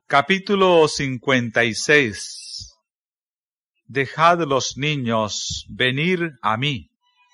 Capítulo 56. Dejad los niños venir a mí.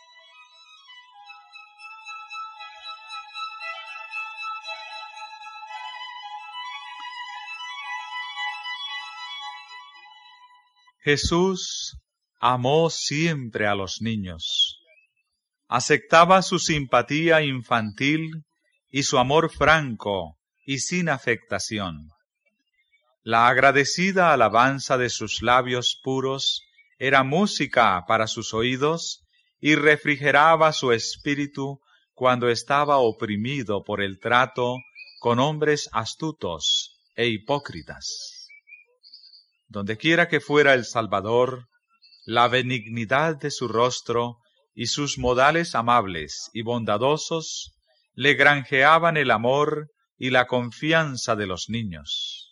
Jesús amó siempre a los niños. Aceptaba su simpatía infantil y su amor franco y sin afectación. La agradecida alabanza de sus labios puros era música para sus oídos y refrigeraba su espíritu cuando estaba oprimido por el trato con hombres astutos e hipócritas. Dondequiera que fuera el Salvador, la benignidad de su rostro y sus modales amables y bondadosos le granjeaban el amor y la confianza de los niños.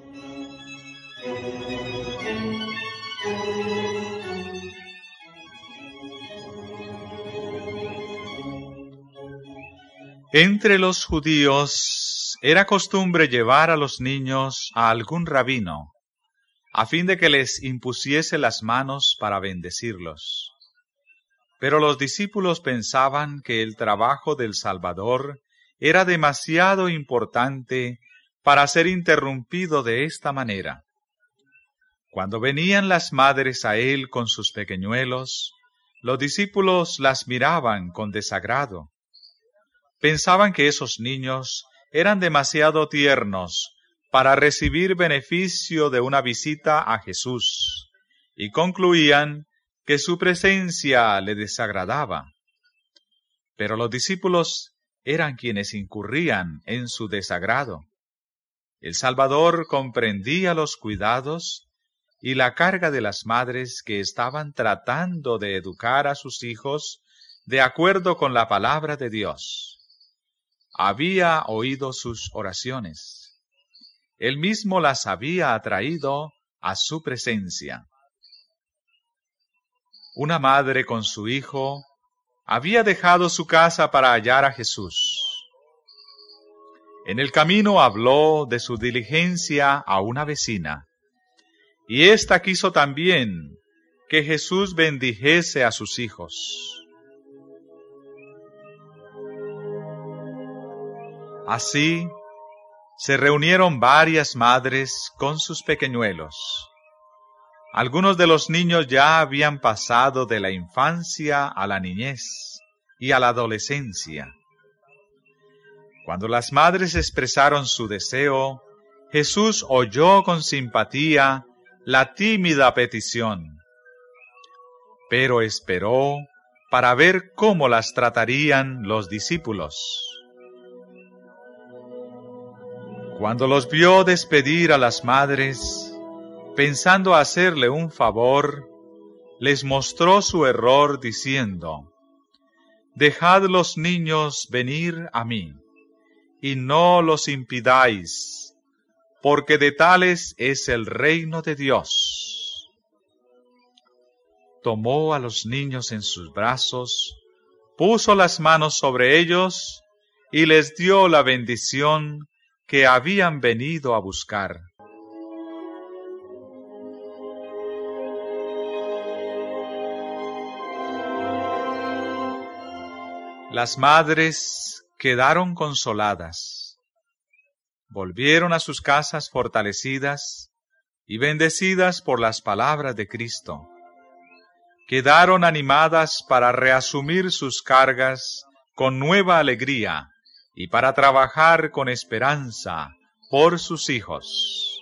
Entre los judíos era costumbre llevar a los niños a algún rabino, a fin de que les impusiese las manos para bendecirlos. Pero los discípulos pensaban que el trabajo del Salvador era demasiado importante para ser interrumpido de esta manera. Cuando venían las madres a él con sus pequeñuelos, los discípulos las miraban con desagrado. Pensaban que esos niños eran demasiado tiernos para recibir beneficio de una visita a Jesús, y concluían que su presencia le desagradaba. Pero los discípulos eran quienes incurrían en su desagrado. El Salvador comprendía los cuidados y la carga de las madres que estaban tratando de educar a sus hijos de acuerdo con la palabra de Dios. Había oído sus oraciones. Él mismo las había atraído a su presencia. Una madre con su hijo había dejado su casa para hallar a Jesús. En el camino habló de su diligencia a una vecina, y ésta quiso también que Jesús bendijese a sus hijos. Así, se reunieron varias madres con sus pequeñuelos. Algunos de los niños ya habían pasado de la infancia a la niñez y a la adolescencia. Cuando las madres expresaron su deseo, Jesús oyó con simpatía la tímida petición, pero esperó para ver cómo las tratarían los discípulos. Cuando los vio despedir a las madres, pensando hacerle un favor, les mostró su error diciendo: «Dejad los niños venir a mí, y no los impidáis, porque de tales es el reino de Dios». Tomó a los niños en sus brazos, puso las manos sobre ellos y les dio la bendición que habían venido a buscar. Las madres quedaron consoladas. Volvieron a sus casas fortalecidas y bendecidas por las palabras de Cristo. Quedaron animadas para reasumir sus cargas con nueva alegría y para trabajar con esperanza por sus hijos.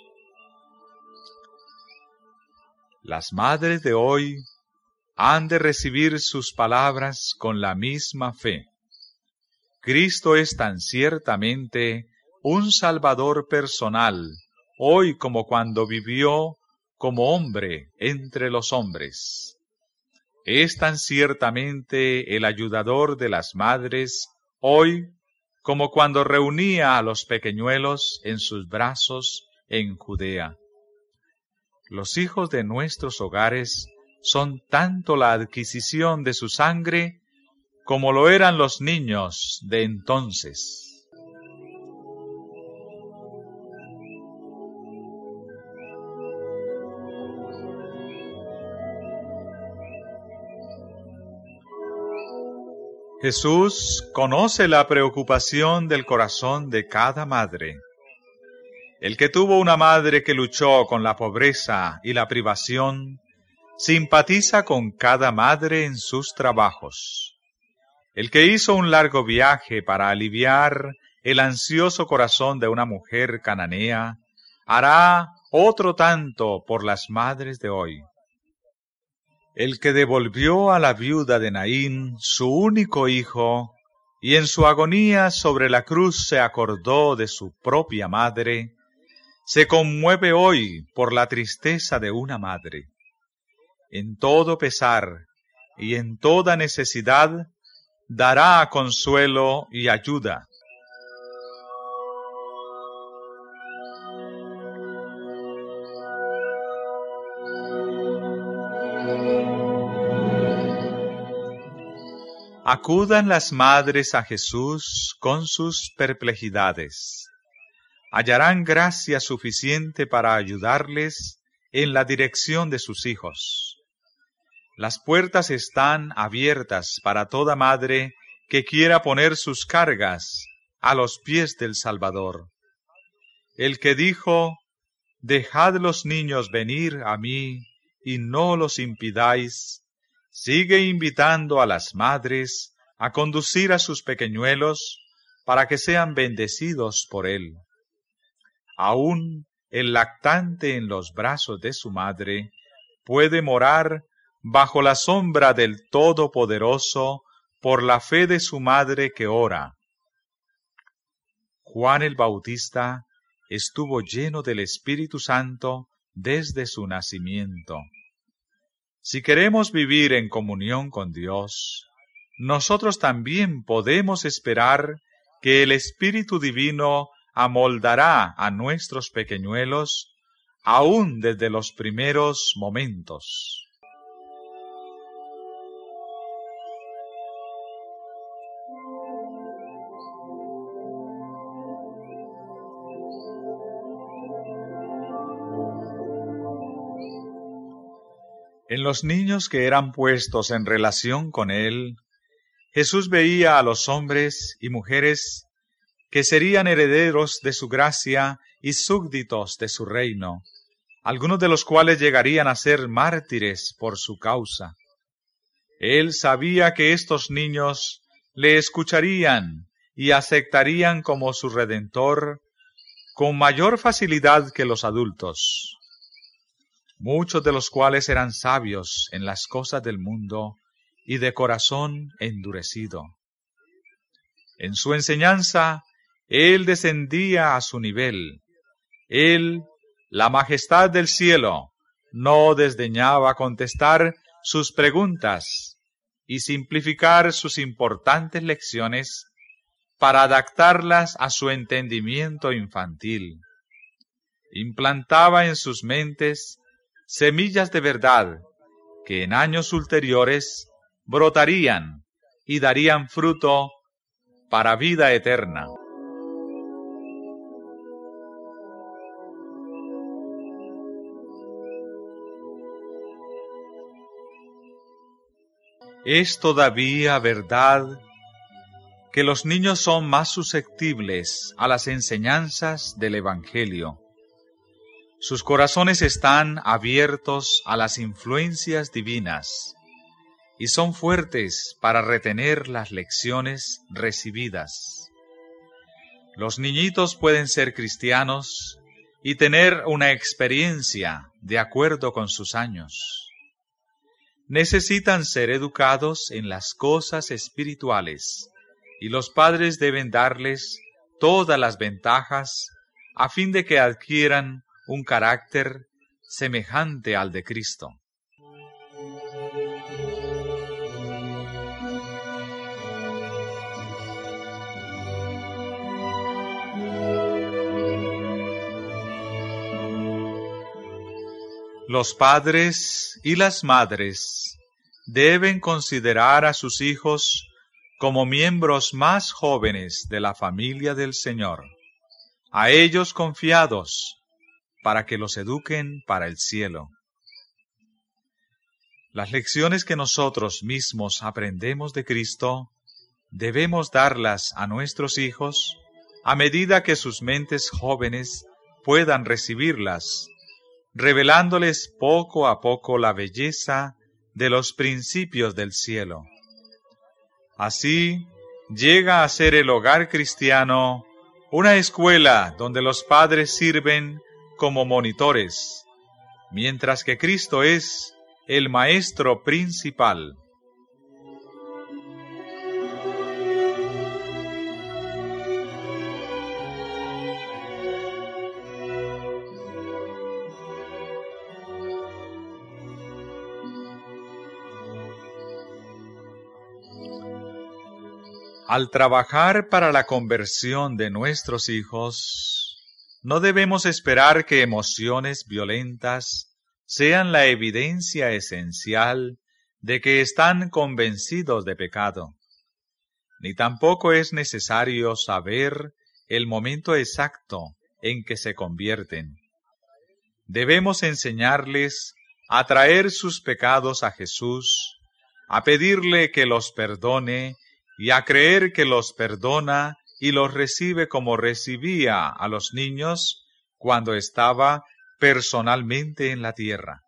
Las madres de hoy han de recibir sus palabras con la misma fe. Cristo es tan ciertamente un Salvador personal, hoy como cuando vivió como hombre entre los hombres. Es tan ciertamente el ayudador de las madres, hoy como cuando reunía a los pequeñuelos en sus brazos en Judea. Los hijos de nuestros hogares son tanto la adquisición de su sangre como lo eran los niños de entonces. Jesús conoce la preocupación del corazón de cada madre. El que tuvo una madre que luchó con la pobreza y la privación, simpatiza con cada madre en sus trabajos. El que hizo un largo viaje para aliviar el ansioso corazón de una mujer cananea, hará otro tanto por las madres de hoy. El que devolvió a la viuda de Naín su único hijo, y en su agonía sobre la cruz se acordó de su propia madre, se conmueve hoy por la tristeza de una madre. En todo pesar y en toda necesidad dará consuelo y ayuda. Acudan las madres a Jesús con sus perplejidades. Hallarán gracia suficiente para ayudarles en la dirección de sus hijos. Las puertas están abiertas para toda madre que quiera poner sus cargas a los pies del Salvador. El que dijo, «Dejad los niños venir a mí y no los impidáis», sigue invitando a las madres a conducir a sus pequeñuelos para que sean bendecidos por él. Aún el lactante en los brazos de su madre puede morar bajo la sombra del Todopoderoso por la fe de su madre que ora. Juan el Bautista estuvo lleno del Espíritu Santo desde su nacimiento. Si queremos vivir en comunión con Dios, nosotros también podemos esperar que el Espíritu Divino amoldará a nuestros pequeñuelos aún desde los primeros momentos. En los niños que eran puestos en relación con él, Jesús veía a los hombres y mujeres que serían herederos de su gracia y súbditos de su reino, algunos de los cuales llegarían a ser mártires por su causa. Él sabía que estos niños le escucharían y aceptarían como su Redentor con mayor facilidad que los adultos, muchos de los cuales eran sabios en las cosas del mundo y de corazón endurecido. En su enseñanza, Él descendía a su nivel. Él, la majestad del cielo, no desdeñaba contestar sus preguntas y simplificar sus importantes lecciones para adaptarlas a su entendimiento infantil. Implantaba en sus mentes semillas de verdad que en años ulteriores brotarían y darían fruto para vida eterna. Es todavía verdad que los niños son más susceptibles a las enseñanzas del Evangelio. Sus corazones están abiertos a las influencias divinas y son fuertes para retener las lecciones recibidas. Los niñitos pueden ser cristianos y tener una experiencia de acuerdo con sus años. Necesitan ser educados en las cosas espirituales y los padres deben darles todas las ventajas a fin de que adquieran un carácter semejante al de Cristo. Los padres y las madres deben considerar a sus hijos como miembros más jóvenes de la familia del Señor, a ellos confiados para que los eduquen para el cielo. Las lecciones que nosotros mismos aprendemos de Cristo debemos darlas a nuestros hijos a medida que sus mentes jóvenes puedan recibirlas, revelándoles poco a poco la belleza de los principios del cielo. Así llega a ser el hogar cristiano una escuela donde los padres sirven como monitores, mientras que Cristo es el maestro principal. Al trabajar para la conversión de nuestros hijos, no debemos esperar que emociones violentas sean la evidencia esencial de que están convencidos de pecado, ni tampoco es necesario saber el momento exacto en que se convierten. Debemos enseñarles a traer sus pecados a Jesús, a pedirle que los perdone y a creer que los perdona y los recibe como recibía a los niños cuando estaba personalmente en la tierra.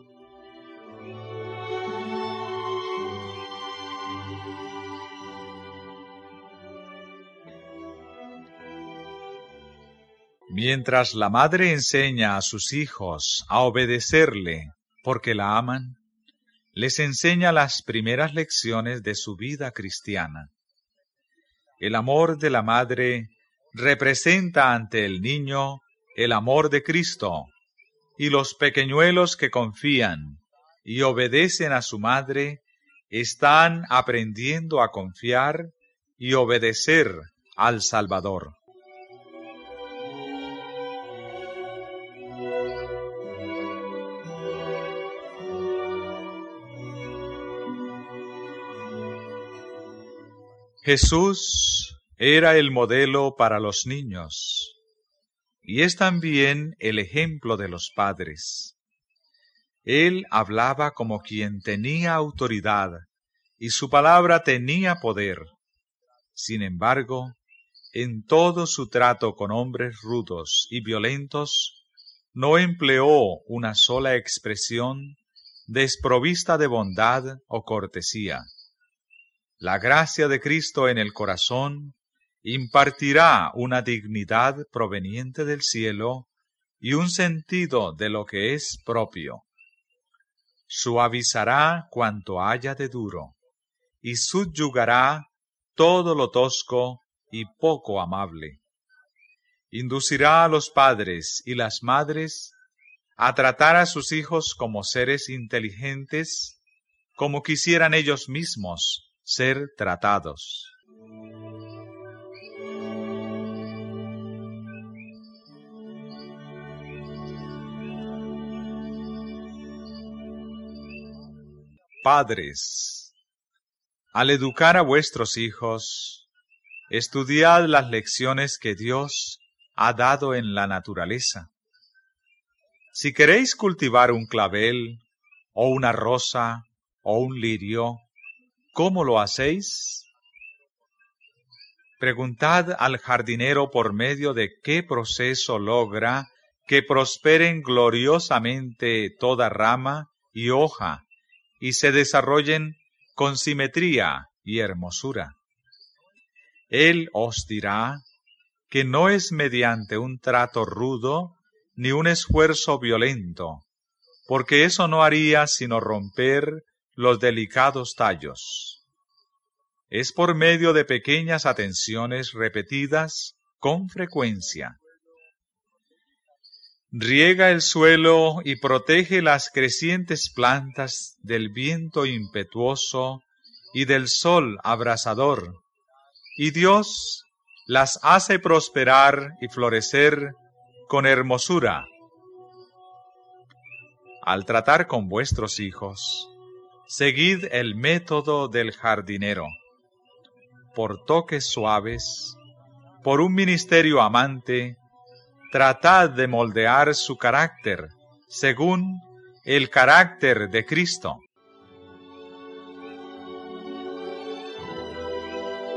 Mientras la madre enseña a sus hijos a obedecerle porque la aman, les enseña las primeras lecciones de su vida cristiana. El amor de la madre representa ante el niño el amor de Cristo, y los pequeñuelos que confían y obedecen a su madre están aprendiendo a confiar y obedecer al Salvador. Jesús era el modelo para los niños y es también el ejemplo de los padres. Él hablaba como quien tenía autoridad y su palabra tenía poder. Sin embargo, en todo su trato con hombres rudos y violentos, no empleó una sola expresión desprovista de bondad o cortesía. La gracia de Cristo en el corazón impartirá una dignidad proveniente del cielo y un sentido de lo que es propio. Suavizará cuanto haya de duro y subyugará todo lo tosco y poco amable. Inducirá a los padres y las madres a tratar a sus hijos como seres inteligentes, como quisieran ellos mismos ser tratados. Padres, al educar a vuestros hijos, estudiad las lecciones que Dios ha dado en la naturaleza. Si queréis cultivar un clavel, o una rosa, o un lirio, ¿cómo lo hacéis? Preguntad al jardinero por medio de qué proceso logra que prosperen gloriosamente toda rama y hoja y se desarrollen con simetría y hermosura. Él os dirá que no es mediante un trato rudo ni un esfuerzo violento, porque eso no haría sino romper los delicados tallos. Es por medio de pequeñas atenciones repetidas con frecuencia. Riega el suelo y protege las crecientes plantas del viento impetuoso y del sol abrasador, y Dios las hace prosperar y florecer con hermosura. Al tratar con vuestros hijos, seguid el método del jardinero. Por toques suaves, por un ministerio amante, tratad de moldear su carácter según el carácter de Cristo.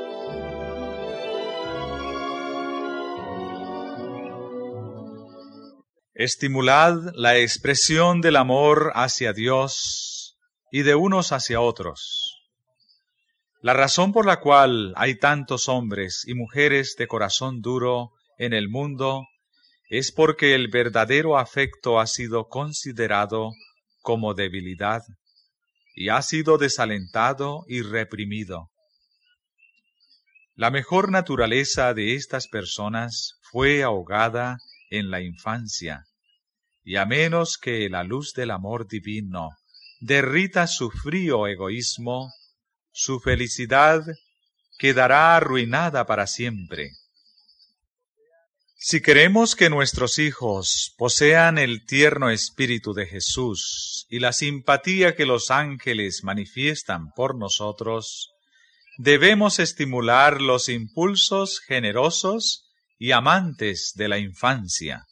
Estimulad la expresión del amor hacia Dios y de unos hacia otros. La razón por la cual hay tantos hombres y mujeres de corazón duro en el mundo es porque el verdadero afecto ha sido considerado como debilidad y ha sido desalentado y reprimido. La mejor naturaleza de estas personas fue ahogada en la infancia, y a menos que la luz del amor divino derrita su frío egoísmo, su felicidad quedará arruinada para siempre. Si queremos que nuestros hijos posean el tierno espíritu de Jesús y la simpatía que los ángeles manifiestan por nosotros, debemos estimular los impulsos generosos y amantes de la infancia.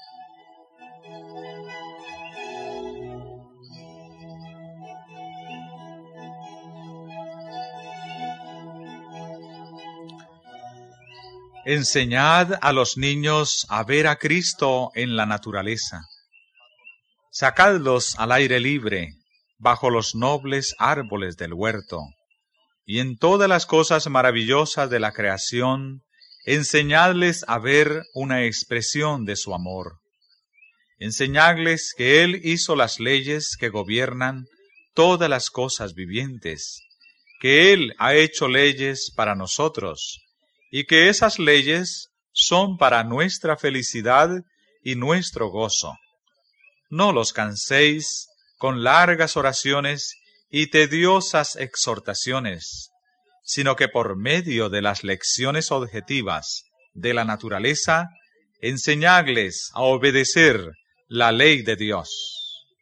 Enseñad a los niños a ver a Cristo en la naturaleza. Sacadlos al aire libre, bajo los nobles árboles del huerto, y en todas las cosas maravillosas de la creación, enseñadles a ver una expresión de su amor. Enseñadles que Él hizo las leyes que gobiernan todas las cosas vivientes, que Él ha hecho leyes para nosotros, y que esas leyes son para nuestra felicidad y nuestro gozo. No los canséis con largas oraciones y tediosas exhortaciones, sino que por medio de las lecciones objetivas de la naturaleza, enseñadles a obedecer la ley de Dios.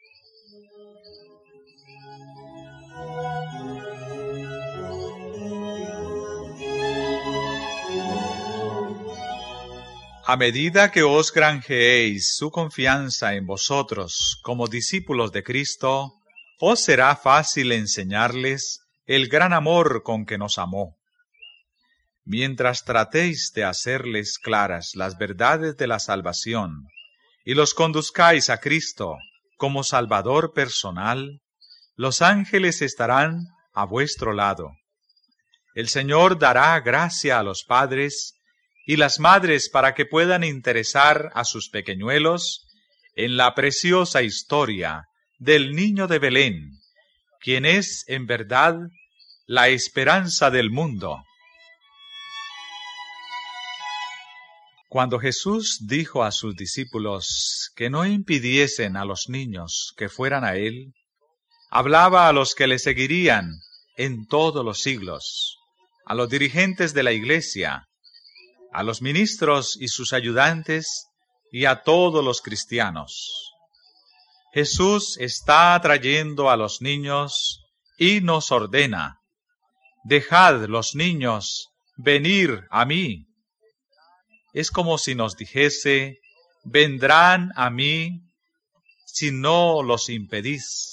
A medida que os granjeéis su confianza en vosotros como discípulos de Cristo, os será fácil enseñarles el gran amor con que nos amó. Mientras tratéis de hacerles claras las verdades de la salvación y los conduzcáis a Cristo como Salvador personal, los ángeles estarán a vuestro lado. El Señor dará gracia a los padres y las madres para que puedan interesar a sus pequeñuelos en la preciosa historia del niño de Belén, quien es en verdad la esperanza del mundo. Cuando Jesús dijo a sus discípulos que no impidiesen a los niños que fueran a Él, hablaba a los que le seguirían en todos los siglos, a los dirigentes de la Iglesia, a los ministros y sus ayudantes y a todos los cristianos. Jesús está atrayendo a los niños y nos ordena: dejad los niños venir a mí. Es como si nos dijese: vendrán a mí si no los impedís.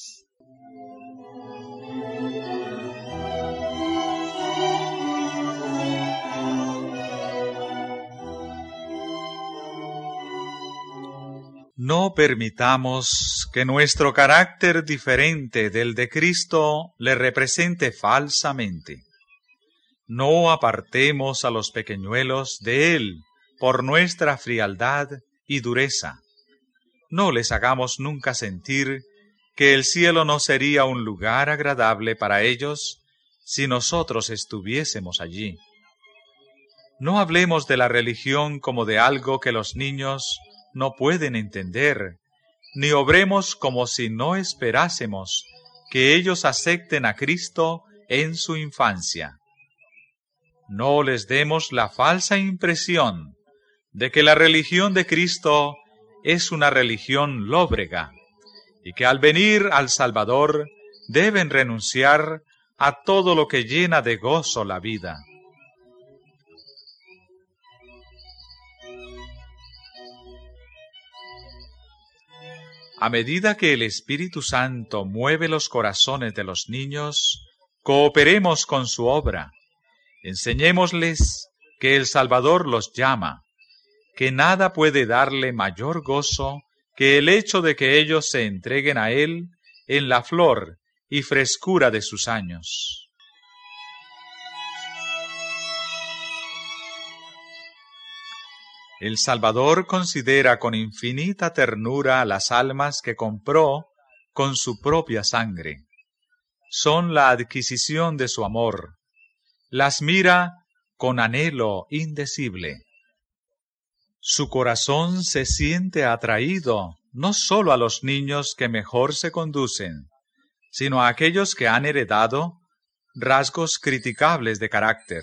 No permitamos que nuestro carácter diferente del de Cristo le represente falsamente. No apartemos a los pequeñuelos de Él por nuestra frialdad y dureza. No les hagamos nunca sentir que el cielo no sería un lugar agradable para ellos si nosotros estuviésemos allí. No hablemos de la religión como de algo que los niños no pueden entender, ni obremos como si no esperásemos que ellos acepten a Cristo en su infancia. No les demos la falsa impresión de que la religión de Cristo es una religión lóbrega y que al venir al Salvador deben renunciar a todo lo que llena de gozo la vida. A medida que el Espíritu Santo mueve los corazones de los niños, cooperemos con su obra. Enseñémosles que el Salvador los llama, que nada puede darle mayor gozo que el hecho de que ellos se entreguen a Él en la flor y frescura de sus años. El Salvador considera con infinita ternura las almas que compró con su propia sangre. Son la adquisición de su amor. Las mira con anhelo indecible. Su corazón se siente atraído no sólo a los niños que mejor se conducen, sino a aquellos que han heredado rasgos criticables de carácter.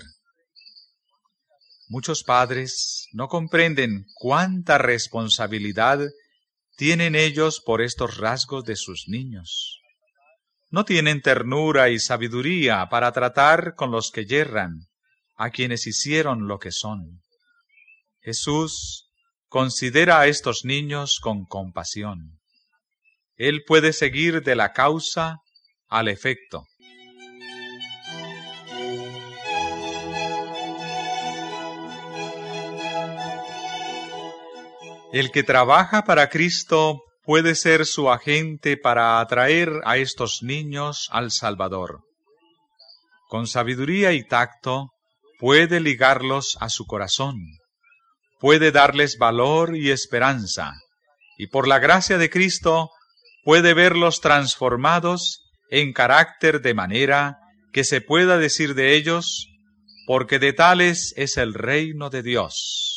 Muchos padres no comprenden cuánta responsabilidad tienen ellos por estos rasgos de sus niños. No tienen ternura y sabiduría para tratar con los que yerran, a quienes hicieron lo que son. Jesús considera a estos niños con compasión. Él puede seguir de la causa al efecto. El que trabaja para Cristo puede ser su agente para atraer a estos niños al Salvador. Con sabiduría y tacto puede ligarlos a su corazón, puede darles valor y esperanza, y por la gracia de Cristo puede verlos transformados en carácter de manera que se pueda decir de ellos, porque de tales es el reino de Dios.